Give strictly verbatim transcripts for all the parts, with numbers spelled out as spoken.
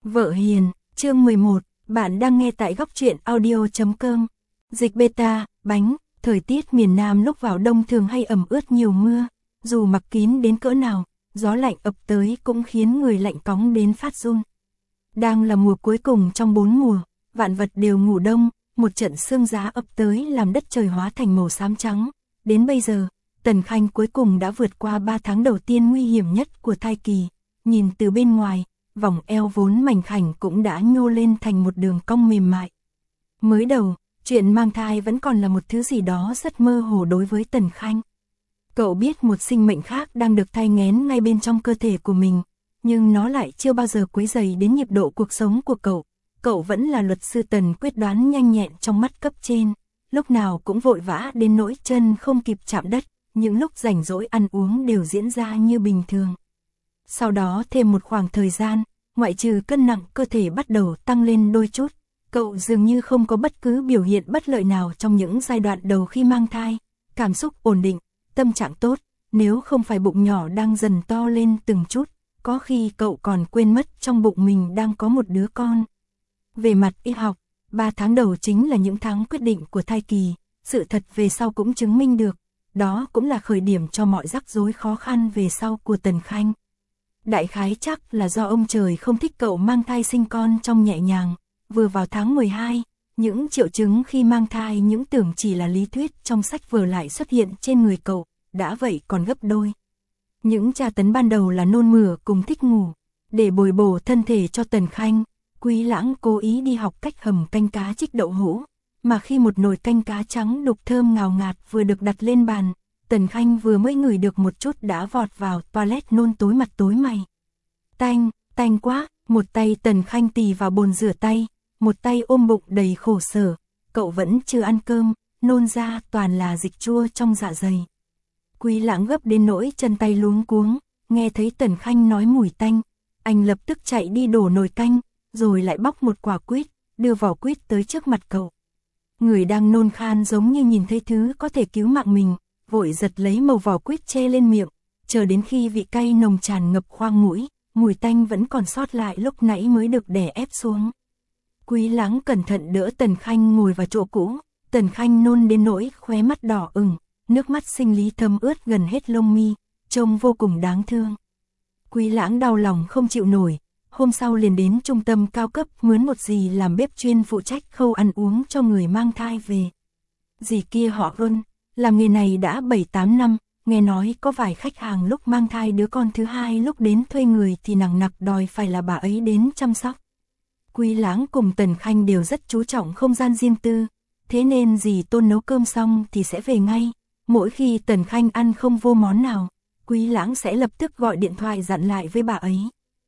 Vợ hiền, chương mười một, bạn đang nghe tại góc truyện audio chấm com. Dịch beta, bánh, thời tiết miền Nam lúc vào đông thường hay ẩm ướt nhiều mưa, dù mặc kín đến cỡ nào, gió lạnh ập tới cũng khiến người lạnh cóng đến phát run. Đang là mùa cuối cùng trong bốn mùa, vạn vật đều ngủ đông, một trận sương giá ập tới làm đất trời hóa thành màu xám trắng. Đến bây giờ, Tần Khanh cuối cùng đã vượt qua ba tháng đầu tiên nguy hiểm nhất của thai kỳ, nhìn từ bên ngoài, vòng eo vốn mảnh khảnh cũng đã nhô lên thành một đường cong mềm mại. Mới đầu, chuyện mang thai vẫn còn là một thứ gì đó rất mơ hồ đối với Tần Khanh. Cậu biết một sinh mệnh khác đang được thai nghén ngay bên trong cơ thể của mình, nhưng nó lại chưa bao giờ quấy rầy đến nhịp độ cuộc sống của cậu. Cậu vẫn là luật sư Tần quyết đoán nhanh nhẹn trong mắt cấp trên, lúc nào cũng vội vã đến nỗi chân không kịp chạm đất, những lúc rảnh rỗi ăn uống đều diễn ra như bình thường. Sau đó thêm một khoảng thời gian, ngoại trừ cân nặng cơ thể bắt đầu tăng lên đôi chút, cậu dường như không có bất cứ biểu hiện bất lợi nào trong những giai đoạn đầu khi mang thai, cảm xúc ổn định, tâm trạng tốt, nếu không phải bụng nhỏ đang dần to lên từng chút, có khi cậu còn quên mất trong bụng mình đang có một đứa con. Về mặt y học, ba tháng đầu chính là những tháng quyết định của thai kỳ, sự thật về sau cũng chứng minh được, đó cũng là khởi điểm cho mọi rắc rối khó khăn về sau của Tần Khanh. Đại khái chắc là do ông trời không thích cậu mang thai sinh con trong nhẹ nhàng, vừa vào tháng mười hai, những triệu chứng khi mang thai những tưởng chỉ là lý thuyết trong sách vở lại xuất hiện trên người cậu, đã vậy còn gấp đôi. Những tra tấn ban đầu là nôn mửa cùng thích ngủ, để bồi bổ thân thể cho Tần Khanh, Quý Lãng cố ý đi học cách hầm canh cá trích đậu hũ, mà khi một nồi canh cá trắng đục thơm ngào ngạt vừa được đặt lên bàn, Tần Khanh vừa mới ngửi được một chút đã vọt vào toilet nôn tối mặt tối mày. Tanh, tanh quá, một tay Tần Khanh tì vào bồn rửa tay, một tay ôm bụng đầy khổ sở, cậu vẫn chưa ăn cơm, nôn ra toàn là dịch chua trong dạ dày. Quý Lãng gấp đến nỗi chân tay luống cuống, nghe thấy Tần Khanh nói mùi tanh, anh lập tức chạy đi đổ nồi canh, rồi lại bóc một quả quýt, đưa vỏ quýt tới trước mặt cậu. Người đang nôn khan giống như nhìn thấy thứ có thể cứu mạng mình, vội giật lấy màu vỏ quýt che lên miệng, chờ đến khi vị cay nồng tràn ngập khoang mũi, mùi tanh vẫn còn sót lại lúc nãy mới được đè ép xuống. Quý Lãng cẩn thận đỡ Tần Khanh ngồi vào chỗ cũ, Tần Khanh nôn đến nỗi khóe mắt đỏ ửng, nước mắt sinh lý thấm ướt gần hết lông mi, trông vô cùng đáng thương. Quý Lãng đau lòng không chịu nổi, hôm sau liền đến trung tâm cao cấp mướn một dì làm bếp chuyên phụ trách khâu ăn uống cho người mang thai về. Dì kia họ Ron, làm nghề này đã bảy tám năm, nghe nói có vài khách hàng lúc mang thai đứa con thứ hai lúc đến thuê người thì nằng nặc đòi phải là bà ấy đến chăm sóc. Quý Lãng cùng Tần Khanh đều rất chú trọng không gian riêng tư, thế nên dì Tôn nấu cơm xong thì sẽ về ngay. Mỗi khi Tần Khanh ăn không vô món nào, Quý Lãng sẽ lập tức gọi điện thoại dặn lại với bà ấy.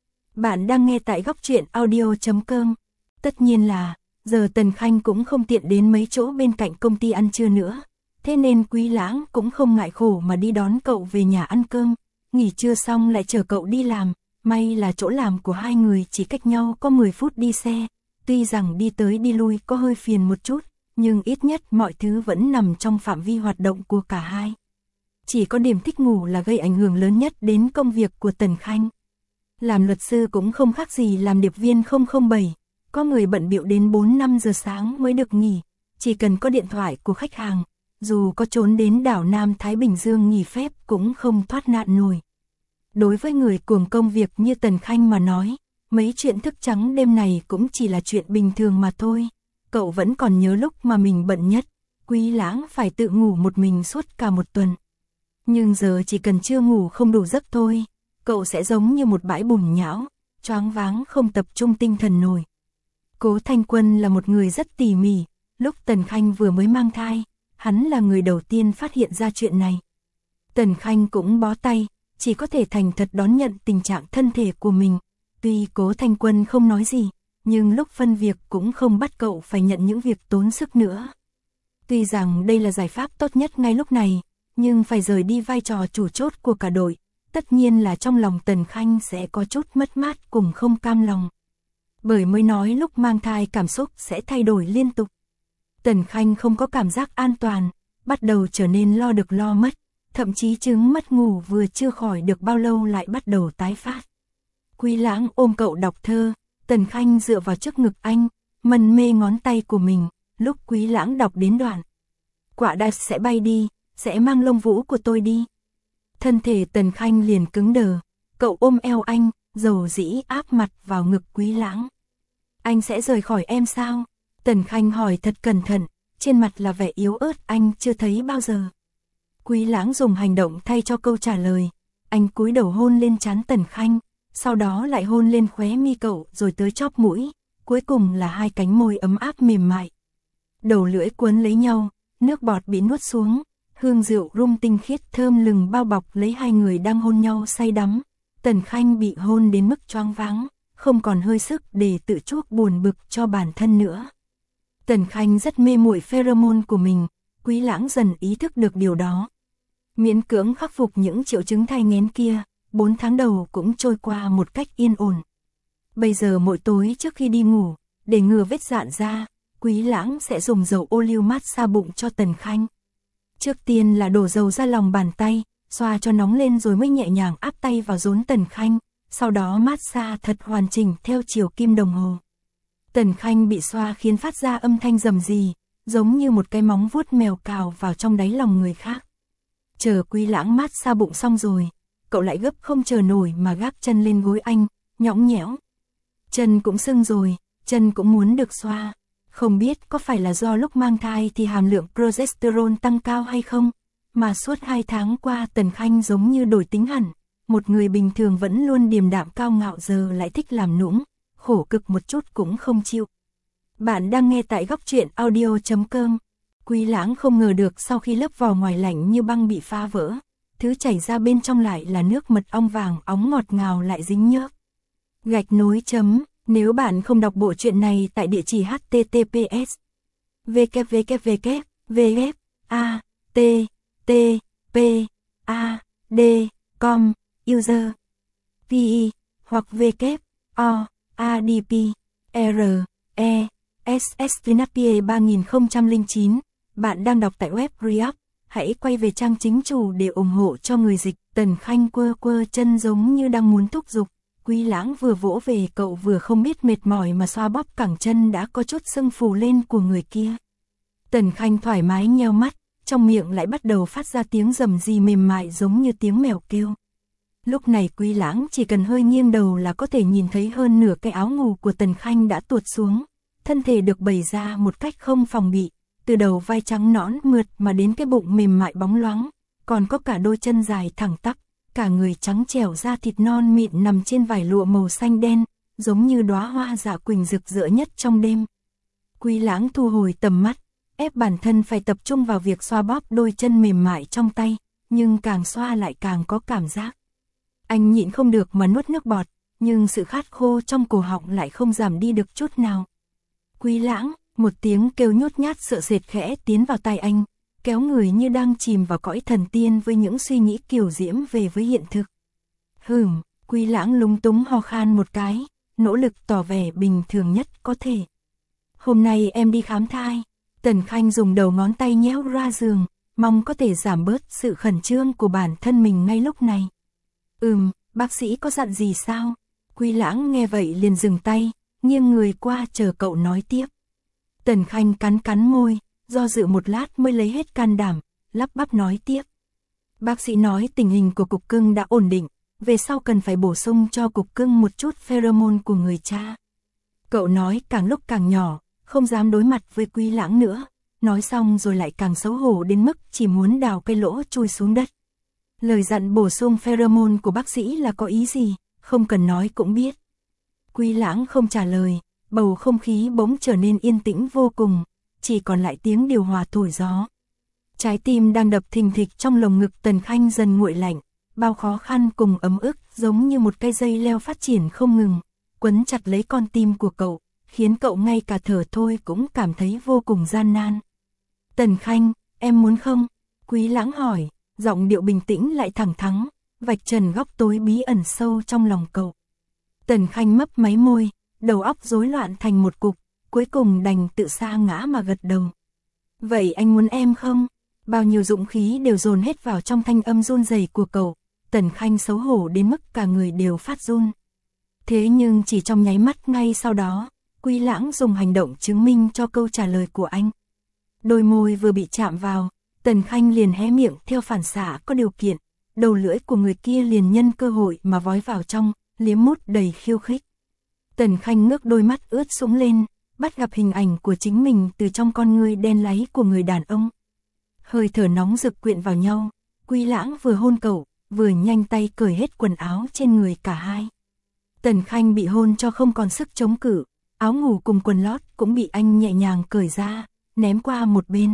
Bạn đang nghe tại góc truyện audio chấm com. Tất nhiên là, giờ Tần Khanh cũng không tiện đến mấy chỗ bên cạnh công ty ăn trưa nữa, thế nên Quý Lãng cũng không ngại khổ mà đi đón cậu về nhà ăn cơm, nghỉ trưa xong lại chở cậu đi làm, may là chỗ làm của hai người chỉ cách nhau có mười phút đi xe, tuy rằng đi tới đi lui có hơi phiền một chút, nhưng ít nhất mọi thứ vẫn nằm trong phạm vi hoạt động của cả hai. Chỉ có điểm thích ngủ là gây ảnh hưởng lớn nhất đến công việc của Tần Khanh. Làm luật sư cũng không khác gì làm điệp viên không không bảy, có người bận bịu đến bốn năm giờ sáng mới được nghỉ, chỉ cần có điện thoại của khách hàng, dù có trốn đến đảo Nam Thái Bình Dương nghỉ phép cũng không thoát nạn nổi. Đối với người cuồng công việc như Tần Khanh mà nói, mấy chuyện thức trắng đêm này cũng chỉ là chuyện bình thường mà thôi. Cậu vẫn còn nhớ lúc mà mình bận nhất, Quý Lãng phải tự ngủ một mình suốt cả một tuần. Nhưng giờ chỉ cần chưa ngủ không đủ giấc thôi, cậu sẽ giống như một bãi bùn nhão, choáng váng không tập trung tinh thần nổi. Cố Thanh Quân là một người rất tỉ mỉ, lúc Tần Khanh vừa mới mang thai, hắn là người đầu tiên phát hiện ra chuyện này. Tần Khanh cũng bó tay, chỉ có thể thành thật đón nhận tình trạng thân thể của mình, tuy Cố Thanh Quân không nói gì, nhưng lúc phân việc cũng không bắt cậu phải nhận những việc tốn sức nữa. Tuy rằng đây là giải pháp tốt nhất ngay lúc này, nhưng phải rời đi vai trò chủ chốt của cả đội, tất nhiên là trong lòng Tần Khanh sẽ có chút mất mát cùng không cam lòng. Bởi mới nói lúc mang thai cảm xúc sẽ thay đổi liên tục. Tần Khanh không có cảm giác an toàn, bắt đầu trở nên lo được lo mất, thậm chí chứng mất ngủ vừa chưa khỏi được bao lâu lại bắt đầu tái phát. Quý Lãng ôm cậu đọc thơ, Tần Khanh dựa vào trước ngực anh, mân mê ngón tay của mình, lúc Quý Lãng đọc đến đoạn. Quả đạch sẽ bay đi, sẽ mang lông vũ của tôi đi. Thân thể Tần Khanh liền cứng đờ, cậu ôm eo anh, dầu dĩ áp mặt vào ngực Quý Lãng. Anh sẽ rời khỏi em sao? Tần Khanh hỏi thật cẩn thận, trên mặt là vẻ yếu ớt anh chưa thấy bao giờ. Quý Lãng dùng hành động thay cho câu trả lời, anh cúi đầu hôn lên trán Tần Khanh, sau đó lại hôn lên khóe mi cậu rồi tới chóp mũi, cuối cùng là hai cánh môi ấm áp mềm mại. Đầu lưỡi cuốn lấy nhau, nước bọt bị nuốt xuống, hương rượu rum tinh khiết thơm lừng bao bọc lấy hai người đang hôn nhau say đắm. Tần Khanh bị hôn đến mức choáng váng, không còn hơi sức để tự chuốc buồn bực cho bản thân nữa. Tần Khanh rất mê muội pheromone của mình, Quý Lãng dần ý thức được điều đó. Miễn cưỡng khắc phục những triệu chứng thai nghén kia, bốn tháng đầu cũng trôi qua một cách yên ổn. Bây giờ mỗi tối trước khi đi ngủ, để ngừa vết rạn ra, Quý Lãng sẽ dùng dầu ô liu mát xa bụng cho Tần Khanh. Trước tiên là đổ dầu ra lòng bàn tay, xoa cho nóng lên rồi mới nhẹ nhàng áp tay vào rốn Tần Khanh, sau đó mát xa thật hoàn chỉnh theo chiều kim đồng hồ. Tần Khanh bị xoa khiến phát ra âm thanh rầm rì, giống như một cái móng vuốt mèo cào vào trong đáy lòng người khác. Chờ Quý Lãng mát xa bụng xong rồi, cậu lại gấp không chờ nổi mà gác chân lên gối anh, nhõng nhẽo. Chân cũng sưng rồi, chân cũng muốn được xoa. Không biết có phải là do lúc mang thai thì hàm lượng progesterone tăng cao hay không, mà suốt hai tháng qua Tần Khanh giống như đổi tính hẳn. Một người bình thường vẫn luôn điềm đạm cao ngạo giờ lại thích làm nũng, khổ cực một chút cũng không chịu. Bạn đang nghe tại góc truyện audio chấm com. Quý Lãng không ngờ được sau khi lớp vỏ ngoài lạnh như băng bị phá vỡ, thứ chảy ra bên trong lại là nước mật ong vàng óng ngọt ngào lại dính nhớp. Gạch nối chấm, nếu bạn không đọc bộ truyện này tại địa chỉ h t t p s www v f a t t p a d com user pe hoặc w o a d p r e s s vinapie ba không không chín. Bạn đang đọc tại web React, hãy quay về trang chính chủ để ủng hộ cho người dịch. Tần Khanh quơ quơ chân giống như đang muốn thúc giục. Quý Lãng vừa vỗ về cậu vừa không biết mệt mỏi mà xoa bóp cẳng chân đã có chút sưng phù lên của người kia. Tần Khanh thoải mái nheo mắt, trong miệng lại bắt đầu phát ra tiếng rầm rì mềm mại giống như tiếng mèo kêu. Lúc này Quý Lãng chỉ cần hơi nghiêng đầu là có thể nhìn thấy hơn nửa cái áo ngủ của Tần Khanh đã tuột xuống, thân thể được bày ra một cách không phòng bị, từ đầu vai trắng nõn mượt mà đến cái bụng mềm mại bóng loáng, còn có cả đôi chân dài thẳng tắp, cả người trắng trẻo da thịt non mịn nằm trên vải lụa màu xanh đen, giống như đóa hoa dạ quỳnh rực rỡ nhất trong đêm. Quý Lãng thu hồi tầm mắt, ép bản thân phải tập trung vào việc xoa bóp đôi chân mềm mại trong tay, nhưng càng xoa lại càng có cảm giác. Anh nhịn không được mà nuốt nước bọt, nhưng sự khát khô trong cổ họng lại không giảm đi được chút nào. Quý Lãng, một tiếng kêu nhút nhát sợ sệt khẽ tiến vào tai anh, kéo người như đang chìm vào cõi thần tiên với những suy nghĩ kiều diễm về với hiện thực. Hừm, Quý Lãng lúng túng ho khan một cái, nỗ lực tỏ vẻ bình thường nhất có thể. Hôm nay em đi khám thai. Tần Khanh dùng đầu ngón tay nhéo ra giường, mong có thể giảm bớt sự khẩn trương của bản thân mình ngay lúc này. Ừm, bác sĩ có dặn gì sao? Quý Lãng nghe vậy liền dừng tay, nghiêng người qua chờ cậu nói tiếp. Tần Khanh cắn cắn môi, do dự một lát mới lấy hết can đảm, lắp bắp nói tiếp. Bác sĩ nói tình hình của cục cưng đã ổn định, về sau cần phải bổ sung cho cục cưng một chút pheromone của người cha. Cậu nói càng lúc càng nhỏ, không dám đối mặt với Quý Lãng nữa, nói xong rồi lại càng xấu hổ đến mức chỉ muốn đào cái lỗ chui xuống đất. Lời dặn bổ sung pheromone của bác sĩ là có ý gì, không cần nói cũng biết. Quý Lãng không trả lời, bầu không khí bỗng trở nên yên tĩnh vô cùng, chỉ còn lại tiếng điều hòa thổi gió. Trái tim đang đập thình thịch trong lồng ngực Tần Khanh dần nguội lạnh, bao khó khăn cùng ấm ức giống như một cây dây leo phát triển không ngừng, quấn chặt lấy con tim của cậu, khiến cậu ngay cả thở thôi cũng cảm thấy vô cùng gian nan. Tần Khanh, em muốn không? Quý Lãng hỏi, giọng điệu bình tĩnh lại thẳng thắn, vạch trần góc tối bí ẩn sâu trong lòng cậu. Tần Khanh mấp máy môi, đầu óc rối loạn thành một cục, cuối cùng đành tự sa ngã mà gật đầu. Vậy anh muốn em không? Bao nhiêu dũng khí đều dồn hết vào trong thanh âm run rẩy của cậu, Tần Khanh xấu hổ đến mức cả người đều phát run. Thế nhưng chỉ trong nháy mắt ngay sau đó, Quý Lãng dùng hành động chứng minh cho câu trả lời của anh. Đôi môi vừa bị chạm vào, Tần Khanh liền hé miệng theo phản xạ có điều kiện, đầu lưỡi của người kia liền nhân cơ hội mà vói vào trong, liếm mút đầy khiêu khích. Tần Khanh ngước đôi mắt ướt sũng lên, bắt gặp hình ảnh của chính mình từ trong con ngươi đen láy của người đàn ông. Hơi thở nóng rực quyện vào nhau, Quý Lãng vừa hôn cậu, vừa nhanh tay cởi hết quần áo trên người cả hai. Tần Khanh bị hôn cho không còn sức chống cự, áo ngủ cùng quần lót cũng bị anh nhẹ nhàng cởi ra, ném qua một bên.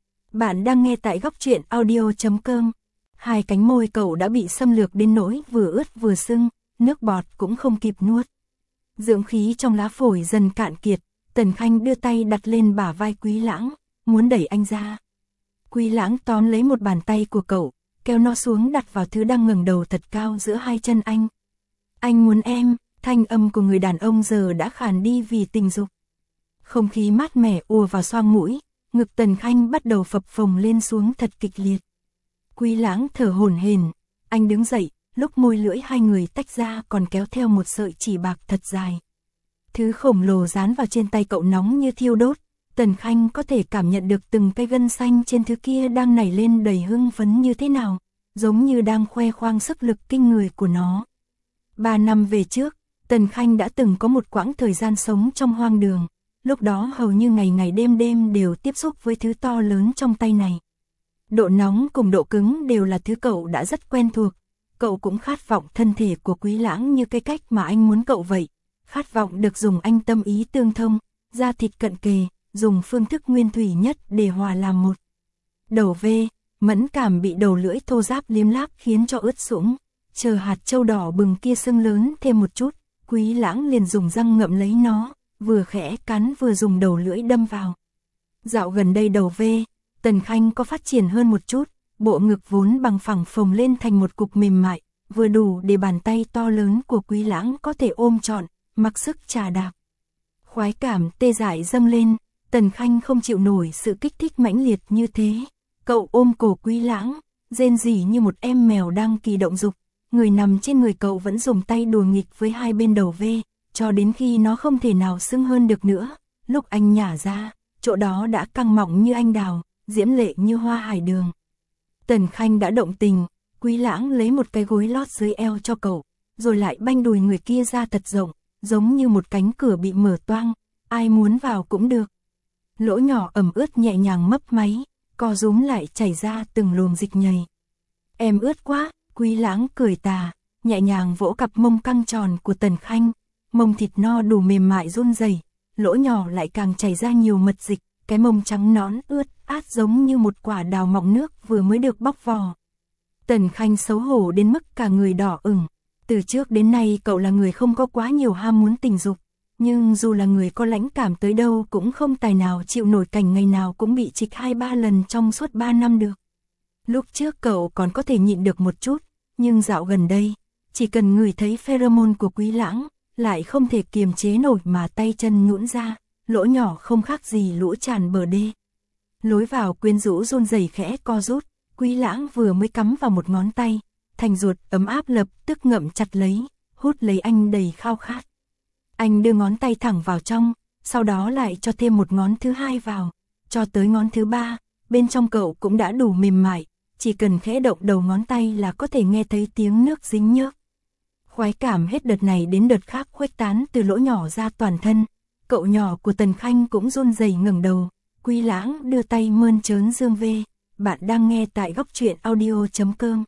Bạn đang nghe tại góc truyện audio chấm com. Hai cánh môi cậu đã bị xâm lược đến nỗi vừa ướt vừa sưng, nước bọt cũng không kịp nuốt. Dưỡng khí trong lá phổi dần cạn kiệt, Tần Khanh đưa tay đặt lên bả vai Quý Lãng, muốn đẩy anh ra. Quý Lãng tóm lấy một bàn tay của cậu, kéo nó xuống đặt vào thứ đang ngẩng đầu thật cao giữa hai chân anh. Anh muốn em, thanh âm của người đàn ông giờ đã khàn đi vì tình dục. Không khí mát mẻ ùa vào xoang mũi, ngực Tần Khanh bắt đầu phập phồng lên xuống thật kịch liệt. Quý Lãng thở hổn hển, anh đứng dậy, lúc môi lưỡi hai người tách ra còn kéo theo một sợi chỉ bạc thật dài. Thứ khổng lồ dán vào trên tay cậu nóng như thiêu đốt, Tần Khanh có thể cảm nhận được từng cây gân xanh trên thứ kia đang nảy lên đầy hưng phấn như thế nào, giống như đang khoe khoang sức lực kinh người của nó. Ba năm về trước, Tần Khanh đã từng có một quãng thời gian sống trong hoang đường, lúc đó hầu như ngày ngày đêm đêm đều tiếp xúc với thứ to lớn trong tay này. Độ nóng cùng độ cứng đều là thứ cậu đã rất quen thuộc, cậu cũng khát vọng thân thể của Quý Lãng như cái cách mà anh muốn cậu vậy, khát vọng được dùng anh tâm ý tương thông, da thịt cận kề, dùng phương thức nguyên thủy nhất để hòa làm một. Đầu V, mẫn cảm bị đầu lưỡi thô ráp liếm láp khiến cho ướt sũng, chờ hạt châu đỏ bừng kia sưng lớn thêm một chút, Quý Lãng liền dùng răng ngậm lấy nó, vừa khẽ cắn vừa dùng đầu lưỡi đâm vào. Dạo gần đây đầu V, Tần Khanh có phát triển hơn một chút, bộ ngực vốn bằng phẳng phồng lên thành một cục mềm mại, vừa đủ để bàn tay to lớn của Quý Lãng có thể ôm trọn, mặc sức chà đạp. Khoái cảm tê dại dâng lên, Tần Khanh không chịu nổi sự kích thích mãnh liệt như thế. Cậu ôm cổ Quý Lãng, rên rỉ như một em mèo đang kỳ động dục, người nằm trên người cậu vẫn dùng tay đùa nghịch với hai bên đầu V, cho đến khi nó không thể nào sưng hơn được nữa. Lúc anh nhả ra, chỗ đó đã căng mọng như anh đào, diễm lệ như hoa hải đường. Tần Khanh đã động tình, Quý Lãng lấy một cái gối lót dưới eo cho cậu, rồi lại banh đùi người kia ra thật rộng, giống như một cánh cửa bị mở toang, ai muốn vào cũng được. Lỗ nhỏ ẩm ướt nhẹ nhàng mấp máy, co rúm lại chảy ra từng luồng dịch nhầy. Em ướt quá, Quý Lãng cười tà, nhẹ nhàng vỗ cặp mông căng tròn của Tần Khanh, mông thịt no đủ mềm mại run rẩy, lỗ nhỏ lại càng chảy ra nhiều mật dịch, cái mông trắng nõn ướt át giống như một quả đào mọng nước vừa mới được bóc vỏ. Tần Khanh xấu hổ đến mức cả người đỏ ửng. Từ trước đến nay cậu là người không có quá nhiều ham muốn tình dục, nhưng dù là người có lãnh cảm tới đâu cũng không tài nào chịu nổi cảnh ngày nào cũng bị trịch hai ba lần trong suốt ba năm được. Lúc trước cậu còn có thể nhịn được một chút, nhưng dạo gần đây, chỉ cần ngửi thấy pheromone của Quý Lãng, lại không thể kiềm chế nổi mà tay chân nhũn ra, lỗ nhỏ không khác gì lũ tràn bờ đê. Lối vào quyến rũ run rẩy khẽ co rút, Quý Lãng vừa mới cắm vào một ngón tay, thành ruột ấm áp lập tức ngậm chặt lấy, hút lấy anh đầy khao khát. Anh đưa ngón tay thẳng vào trong, sau đó lại cho thêm một ngón thứ hai vào, cho tới ngón thứ ba, bên trong cậu cũng đã đủ mềm mại, chỉ cần khẽ động đầu ngón tay là có thể nghe thấy tiếng nước dính nhớp. Khoái cảm hết đợt này đến đợt khác khuếch tán từ lỗ nhỏ ra toàn thân, cậu nhỏ của Tần Khanh cũng run rẩy ngẩng đầu, Quý Lãng đưa tay mơn trớn dương V, bạn đang nghe tại góc truyện audio chấm com.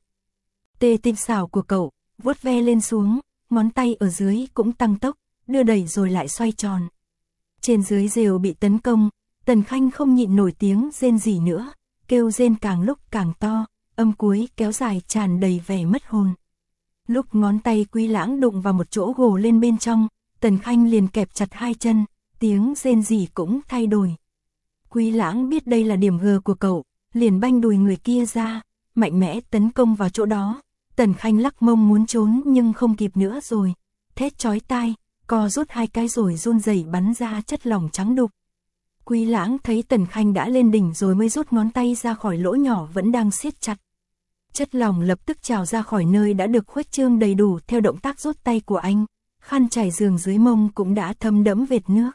Tê tim xảo của cậu, vuốt ve lên xuống, ngón tay ở dưới cũng tăng tốc, đưa đẩy rồi lại xoay tròn. Trên dưới rều bị tấn công, Tần Khanh không nhịn nổi tiếng rên rỉ nữa, kêu rên càng lúc càng to, âm cuối kéo dài tràn đầy vẻ mất hồn. Lúc ngón tay Quý Lãng đụng vào một chỗ gồ lên bên trong, Tần Khanh liền kẹp chặt hai chân, tiếng rên rỉ cũng thay đổi. Quý Lãng biết đây là điểm G của cậu, liền banh đùi người kia ra, mạnh mẽ tấn công vào chỗ đó. Tần Khanh lắc mông muốn trốn nhưng không kịp nữa rồi, thét chói tai, co rút hai cái rồi run rẩy bắn ra chất lỏng trắng đục. Quý Lãng thấy Tần Khanh đã lên đỉnh rồi mới rút ngón tay ra khỏi lỗ nhỏ vẫn đang siết chặt. Chất lỏng lập tức trào ra khỏi nơi đã được khuếch trương đầy đủ theo động tác rút tay của anh. khăn trải giường dưới mông cũng đã thấm đẫm vệt nước.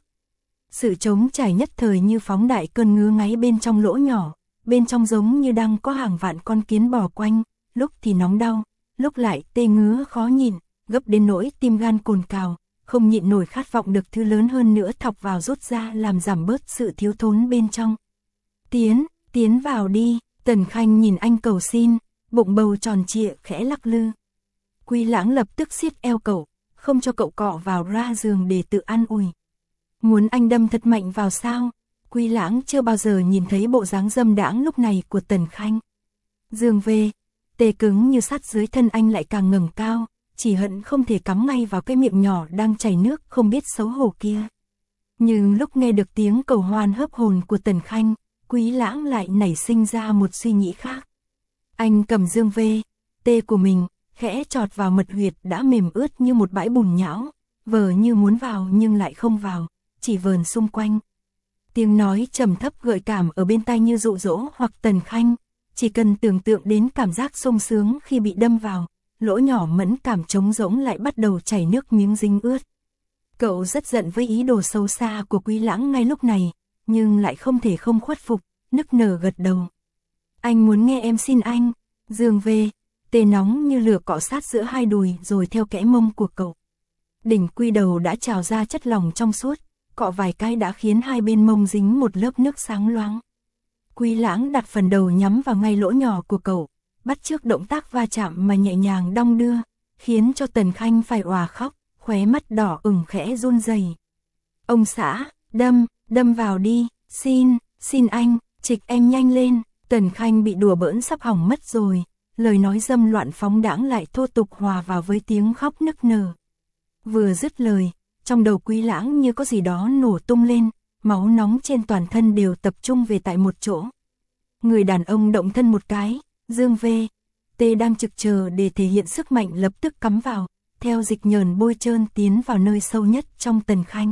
Sự trống trải nhất thời như phóng đại cơn ngứa ngáy bên trong lỗ nhỏ, bên trong giống như đang có hàng vạn con kiến bò quanh, lúc thì nóng đau, lúc lại tê ngứa khó nhịn, gấp đến nỗi tim gan cồn cào, không nhịn nổi khát vọng được thứ lớn hơn nữa thọc vào rút ra làm giảm bớt sự thiếu thốn bên trong. Tiến, tiến vào đi, Tần Khanh nhìn anh cầu xin, bụng bầu tròn trịa khẽ lắc lư. Quý Lãng lập tức siết eo cậu, không cho cậu cọ vào ra giường để tự an ủi. Muốn anh đâm thật mạnh vào sao? Quý Lãng chưa bao giờ nhìn thấy bộ dáng dâm đãng lúc này của Tần Khanh. Giường về, tê cứng như sắt dưới thân anh lại càng ngẩng cao, chỉ hận không thể cắm ngay vào cái miệng nhỏ đang chảy nước không biết xấu hổ kia. Nhưng lúc nghe được tiếng cầu hoan hớp hồn của Tần Khanh, Quý Lãng lại nảy sinh ra một suy nghĩ khác. Anh cầm dương vê, tê của mình, khẽ chọt vào mật huyệt đã mềm ướt như một bãi bùn nhão, vờ như muốn vào nhưng lại không vào, chỉ vờn xung quanh. Tiếng nói trầm thấp gợi cảm ở bên tai như dụ dỗ hoặc Tần Khanh, chỉ cần tưởng tượng đến cảm giác sung sướng khi bị đâm vào, lỗ nhỏ mẫn cảm trống rỗng lại bắt đầu chảy nước miếng dính ướt. Cậu rất giận với ý đồ sâu xa của Quý Lãng ngay lúc này, nhưng lại không thể không khuất phục, nức nở gật đầu. Anh muốn nghe em xin anh, giường về, tê nóng như lửa cọ sát giữa hai đùi rồi theo kẽ mông của cậu. Đỉnh quy đầu đã trào ra chất lỏng trong suốt, cọ vài cái đã khiến hai bên mông dính một lớp nước sáng loáng. Quý Lãng đặt phần đầu nhắm vào ngay lỗ nhỏ của cậu, bắt chước động tác va chạm mà nhẹ nhàng đong đưa, khiến cho Tần Khanh phải òa khóc, khóe mắt đỏ ửng khẽ run rẩy. Ông xã, đâm, đâm vào đi, xin, xin anh, trịch em nhanh lên. Tần Khanh bị đùa bỡn sắp hỏng mất rồi, lời nói dâm loạn phóng đãng lại thô tục hòa vào với tiếng khóc nức nở. Vừa dứt lời, trong đầu Quý Lãng như có gì đó nổ tung lên, máu nóng trên toàn thân đều tập trung về tại một chỗ. Người đàn ông động thân một cái, dương vê, tê đang trực chờ để thể hiện sức mạnh lập tức cắm vào, theo dịch nhờn bôi trơn tiến vào nơi sâu nhất trong Tần Khanh.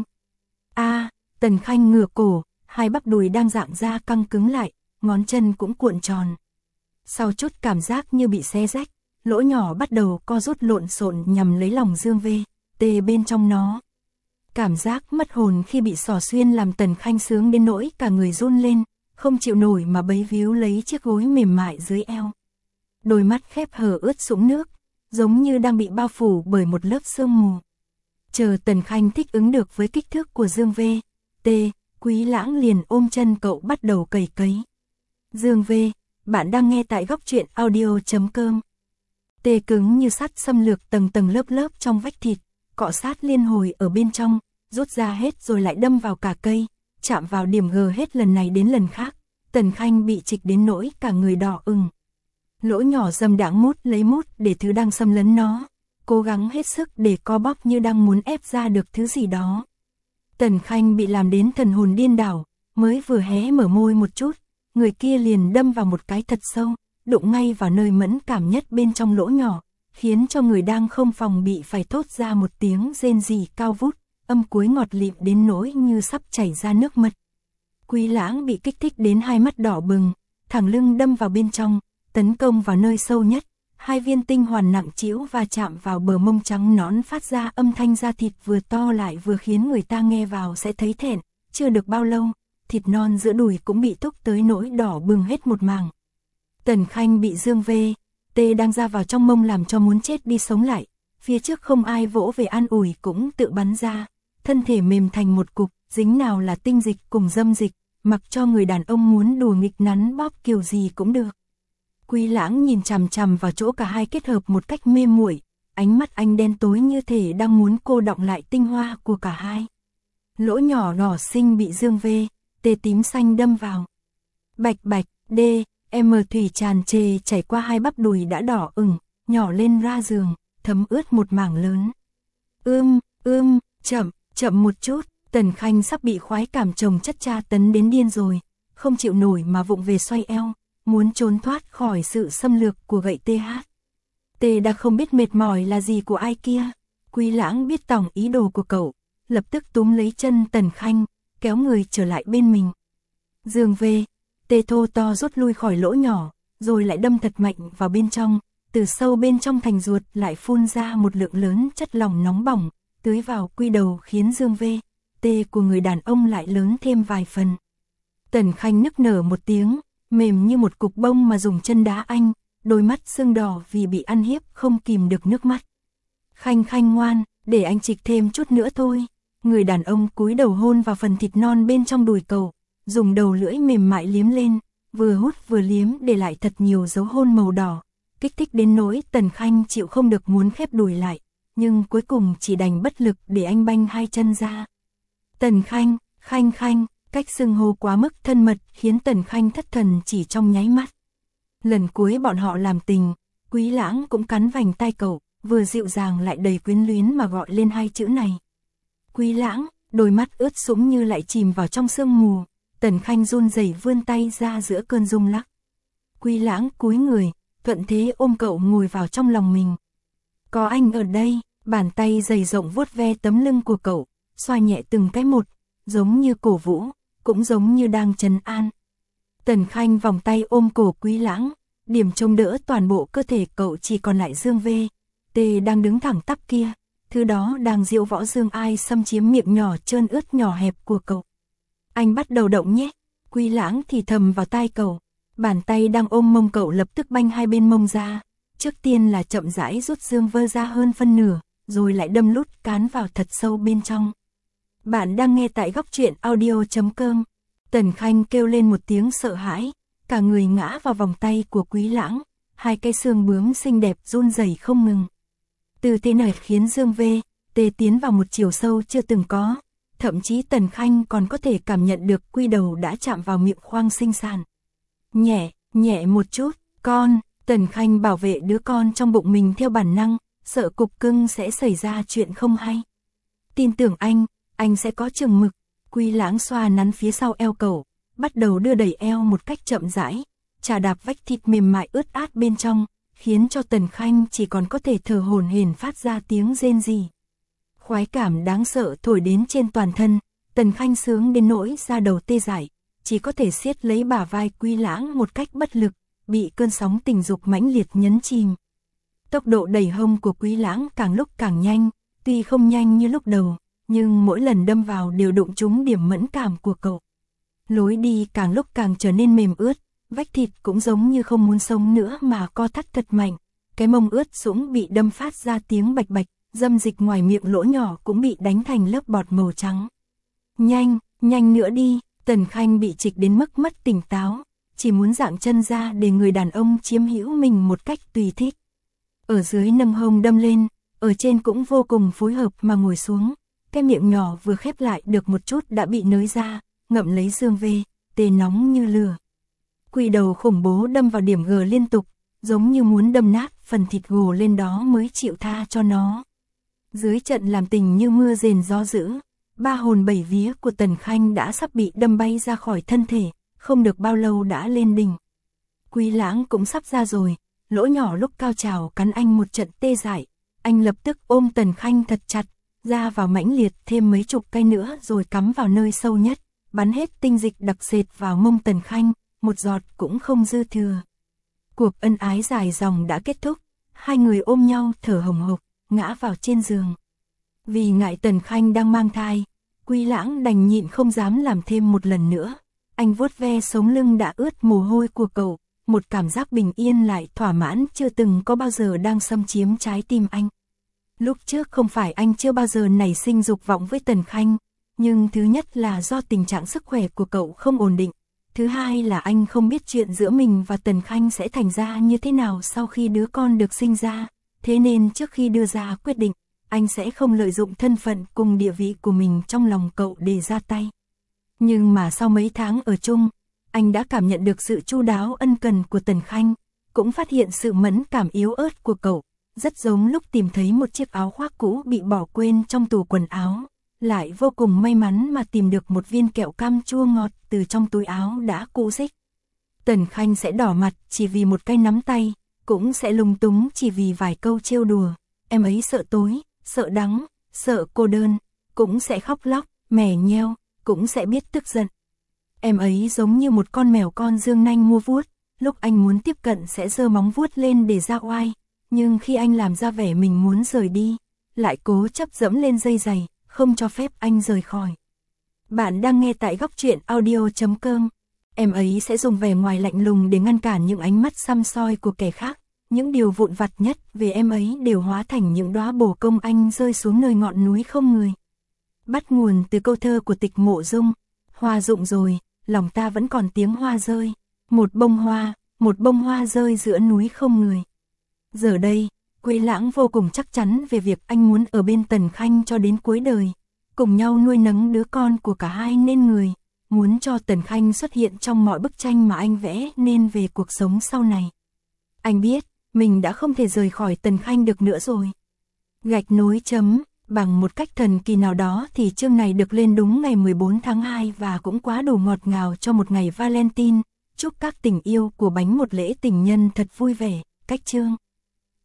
A, Tần Khanh ngửa cổ, hai bắp đùi đang dạng ra căng cứng lại, ngón chân cũng cuộn tròn. Sau chút cảm giác như bị xé rách, lỗ nhỏ bắt đầu co rút lộn xộn nhằm lấy lòng dương vê, tê bên trong nó. Cảm giác mất hồn khi bị xỏ xuyên làm Tần Khanh sướng đến nỗi cả người run lên, không chịu nổi mà bấy víu lấy chiếc gối mềm mại dưới eo. Đôi mắt khép hờ ướt sũng nước, giống như đang bị bao phủ bởi một lớp sương mù. Chờ Tần Khanh thích ứng được với kích thước của dương vê, tê, Quý Lãng liền ôm chân cậu bắt đầu cầy cấy. Dương vê, bạn đang nghe tại góc truyện audio chấm com. Tê cứng như sắt xâm lược tầng tầng lớp lớp trong vách thịt, cọ sát liên hồi ở bên trong, rút ra hết rồi lại đâm vào cả cây, chạm vào điểm G hết lần này đến lần khác. Tần Khanh bị trịch đến nỗi cả người đỏ ửng. Lỗ nhỏ dâm đãng mút lấy mút để thứ đang xâm lấn nó, cố gắng hết sức để co bóp như đang muốn ép ra được thứ gì đó. Tần Khanh bị làm đến thần hồn điên đảo, mới vừa hé mở môi một chút, người kia liền đâm vào một cái thật sâu, đụng ngay vào nơi mẫn cảm nhất bên trong lỗ nhỏ, khiến cho người đang không phòng bị phải thốt ra một tiếng rên rỉ cao vút, âm cuối ngọt lịm đến nỗi như sắp chảy ra nước mật. Quý Lãng bị kích thích đến hai mắt đỏ bừng, thẳng lưng đâm vào bên trong, tấn công vào nơi sâu nhất, hai viên tinh hoàn nặng trĩu và chạm vào bờ mông trắng nõn phát ra âm thanh da thịt vừa to lại vừa khiến người ta nghe vào sẽ thấy thẹn. Chưa được bao lâu, thịt non giữa đùi cũng bị thúc tới nỗi đỏ bừng hết một mảng. Tần Khanh bị dương vê, tê đang ra vào trong mông làm cho muốn chết đi sống lại, phía trước không ai vỗ về an ủi cũng tự bắn ra, thân thể mềm thành một cục, dính nào là tinh dịch cùng dâm dịch, mặc cho người đàn ông muốn đùa nghịch nắn bóp kiểu gì cũng được. Quý Lãng nhìn chằm chằm vào chỗ cả hai kết hợp một cách mê muội, ánh mắt anh đen tối như thể đang muốn cô đọng lại tinh hoa của cả hai. Lỗ nhỏ đỏ xinh bị dương vê, tê tím xanh đâm vào. Bạch bạch, đê, em thủy tràn trề chảy qua hai bắp đùi đã đỏ ửng, nhỏ lên ra giường, thấm ướt một mảng lớn. Ưm, ưm, chậm, chậm một chút, Tần Khanh sắp bị khoái cảm chồng chất tra tấn đến điên rồi, không chịu nổi mà vụng về xoay eo, muốn trốn thoát khỏi sự xâm lược của gậy tê hát. Tê đã không biết mệt mỏi là gì của ai kia. Quý Lãng biết tỏng ý đồ của cậu, lập tức túm lấy chân Tần Khanh, kéo người trở lại bên mình. Dương về, tê thô to rút lui khỏi lỗ nhỏ, rồi lại đâm thật mạnh vào bên trong, từ sâu bên trong thành ruột lại phun ra một lượng lớn chất lỏng nóng bỏng, tưới vào quy đầu khiến dương vê, tê của người đàn ông lại lớn thêm vài phần. Tần Khanh nức nở một tiếng, mềm như một cục bông mà dùng chân đá anh, đôi mắt sưng đỏ vì bị ăn hiếp không kìm được nước mắt. Khanh Khanh ngoan, để anh chịch thêm chút nữa thôi. Người đàn ông cúi đầu hôn vào phần thịt non bên trong đùi cậu, dùng đầu lưỡi mềm mại liếm lên, vừa hút vừa liếm để lại thật nhiều dấu hôn màu đỏ, kích thích đến nỗi Tần Khanh chịu không được muốn khép đùi lại, nhưng cuối cùng chỉ đành bất lực để anh banh hai chân ra. Tần Khanh, Khanh Khanh, cách xưng hô quá mức thân mật khiến Tần Khanh thất thần chỉ trong nháy mắt. Lần cuối bọn họ làm tình, Quý Lãng cũng cắn vành tai cậu, vừa dịu dàng lại đầy quyến luyến mà gọi lên hai chữ này. Quý Lãng, đôi mắt ướt sũng như lại chìm vào trong sương mù. Tần Khanh run rẩy vươn tay ra giữa cơn rung lắc. Quý Lãng cúi người, thuận thế ôm cậu ngồi vào trong lòng mình. Có anh ở đây, bàn tay dày rộng vuốt ve tấm lưng của cậu, xoa nhẹ từng cái một, giống như cổ vũ, cũng giống như đang trấn an. Tần Khanh vòng tay ôm cổ Quý Lãng, điểm trông đỡ toàn bộ cơ thể cậu chỉ còn lại dương vê, tê đang đứng thẳng tắp kia, thứ đó đang diễu võ dương ai xâm chiếm miệng nhỏ trơn ướt nhỏ hẹp của cậu. Anh bắt đầu động nhé, Quý Lãng thì thầm vào tai cậu, bàn tay đang ôm mông cậu lập tức banh hai bên mông ra, trước tiên là chậm rãi rút dương vơ ra hơn phân nửa, rồi lại đâm lút cán vào thật sâu bên trong. Bạn đang nghe tại góc truyện audio chấm com. Tần Khanh kêu lên một tiếng sợ hãi, cả người ngã vào vòng tay của Quý Lãng, hai cái xương bướm xinh đẹp run rẩy không ngừng. Từ thế này khiến dương vê, tê tiến vào một chiều sâu chưa từng có, thậm chí Tần Khanh còn có thể cảm nhận được quy đầu đã chạm vào miệng khoang sinh sản. Nhẹ, nhẹ một chút, con, Tần Khanh bảo vệ đứa con trong bụng mình theo bản năng, sợ cục cưng sẽ xảy ra chuyện không hay. Tin tưởng anh, anh sẽ có chừng mực. Quý Lãng xoa nắn phía sau eo cậu, bắt đầu đưa đẩy eo một cách chậm rãi, chà đạp vách thịt mềm mại ướt át bên trong, khiến cho Tần Khanh chỉ còn có thể thở hổn hển phát ra tiếng rên rỉ. Khoái cảm đáng sợ thổi đến trên toàn thân, Tần Khanh sướng đến nỗi da đầu tê dại, chỉ có thể siết lấy bả vai Quý Lãng một cách bất lực, bị cơn sóng tình dục mãnh liệt nhấn chìm. Tốc độ đẩy hông của Quý Lãng càng lúc càng nhanh, tuy không nhanh như lúc đầu, nhưng mỗi lần đâm vào đều đụng trúng điểm mẫn cảm của cậu. Lối đi càng lúc càng trở nên mềm ướt, vách thịt cũng giống như không muốn sống nữa mà co thắt thật mạnh, cái mông ướt sũng bị đâm phát ra tiếng bạch bạch, dâm dịch ngoài miệng lỗ nhỏ cũng bị đánh thành lớp bọt màu trắng. Nhanh, nhanh nữa đi, Tần Khanh bị trịch đến mức mất tỉnh táo, chỉ muốn dạng chân ra để người đàn ông chiếm hữu mình một cách tùy thích. Ở dưới nâng hông đâm lên, ở trên cũng vô cùng phối hợp mà ngồi xuống, cái miệng nhỏ vừa khép lại được một chút đã bị nới ra, ngậm lấy dương vê, tê nóng như lửa. Quỷ đầu khủng bố đâm vào điểm G liên tục, giống như muốn đâm nát phần thịt gồ lên đó mới chịu tha cho nó. Dưới trận làm tình như mưa rền gió dữ, ba hồn bảy vía của Tần Khanh đã sắp bị đâm bay ra khỏi thân thể, không được bao lâu đã lên đỉnh. Quý Lãng cũng sắp ra rồi, lỗ nhỏ lúc cao trào cắn anh một trận tê dại, anh lập tức ôm Tần Khanh thật chặt, ra vào mãnh liệt thêm mấy chục cây nữa rồi cắm vào nơi sâu nhất, bắn hết tinh dịch đặc sệt vào mông Tần Khanh, một giọt cũng không dư thừa. Cuộc ân ái dài dòng đã kết thúc, hai người ôm nhau thở hồng hộc, ngã vào trên giường. Vì ngại Tần Khanh đang mang thai, Quý Lãng đành nhịn không dám làm thêm một lần nữa. Anh vuốt ve sống lưng đã ướt mồ hôi của cậu, một cảm giác bình yên lại thỏa mãn chưa từng có bao giờ đang xâm chiếm trái tim anh. Lúc trước không phải anh chưa bao giờ nảy sinh dục vọng với Tần Khanh, nhưng thứ nhất là do tình trạng sức khỏe của cậu không ổn định, thứ hai là anh không biết chuyện giữa mình và Tần Khanh sẽ thành ra như thế nào sau khi đứa con được sinh ra, thế nên trước khi đưa ra quyết định, anh sẽ không lợi dụng thân phận cùng địa vị của mình trong lòng cậu để ra tay. Nhưng mà sau mấy tháng ở chung, anh đã cảm nhận được sự chu đáo ân cần của Tần Khanh, cũng phát hiện sự mẫn cảm yếu ớt của cậu, rất giống lúc tìm thấy một chiếc áo khoác cũ bị bỏ quên trong tủ quần áo, lại vô cùng may mắn mà tìm được một viên kẹo cam chua ngọt từ trong túi áo đã cũ rích. Tần Khanh sẽ đỏ mặt chỉ vì một cái nắm tay, cũng sẽ lung túng chỉ vì vài câu trêu đùa, em ấy sợ tối, sợ đắng, sợ cô đơn, cũng sẽ khóc lóc, mè nheo, cũng sẽ biết tức giận. Em ấy giống như một con mèo con dương nanh mua vuốt, lúc anh muốn tiếp cận sẽ giơ móng vuốt lên để ra oai, nhưng khi anh làm ra vẻ mình muốn rời đi, lại cố chấp dẫm lên dây giày, không cho phép anh rời khỏi. Bạn đang nghe tại góc truyện audio chấm com. Em ấy sẽ dùng vẻ ngoài lạnh lùng để ngăn cản những ánh mắt săm soi của kẻ khác. Những điều vụn vặt nhất về em ấy đều hóa thành những đóa bồ công anh rơi xuống nơi ngọn núi không người. Bắt nguồn từ câu thơ của Tịch Mộ Dung, hoa rụng rồi, lòng ta vẫn còn tiếng hoa rơi. Một bông hoa, một bông hoa rơi giữa núi không người. Giờ đây, Quế Lãng vô cùng chắc chắn về việc anh muốn ở bên Tần Khanh cho đến cuối đời, cùng nhau nuôi nấng đứa con của cả hai nên người, muốn cho Tần Khanh xuất hiện trong mọi bức tranh mà anh vẽ nên về cuộc sống sau này. Anh biết, mình đã không thể rời khỏi Tần Khanh được nữa rồi. Gạch nối chấm, bằng một cách thần kỳ nào đó thì chương này được lên đúng ngày mười bốn tháng hai và cũng quá đủ ngọt ngào cho một ngày Valentine. Chúc các tình yêu của bánh một lễ tình nhân thật vui vẻ. Cách chương.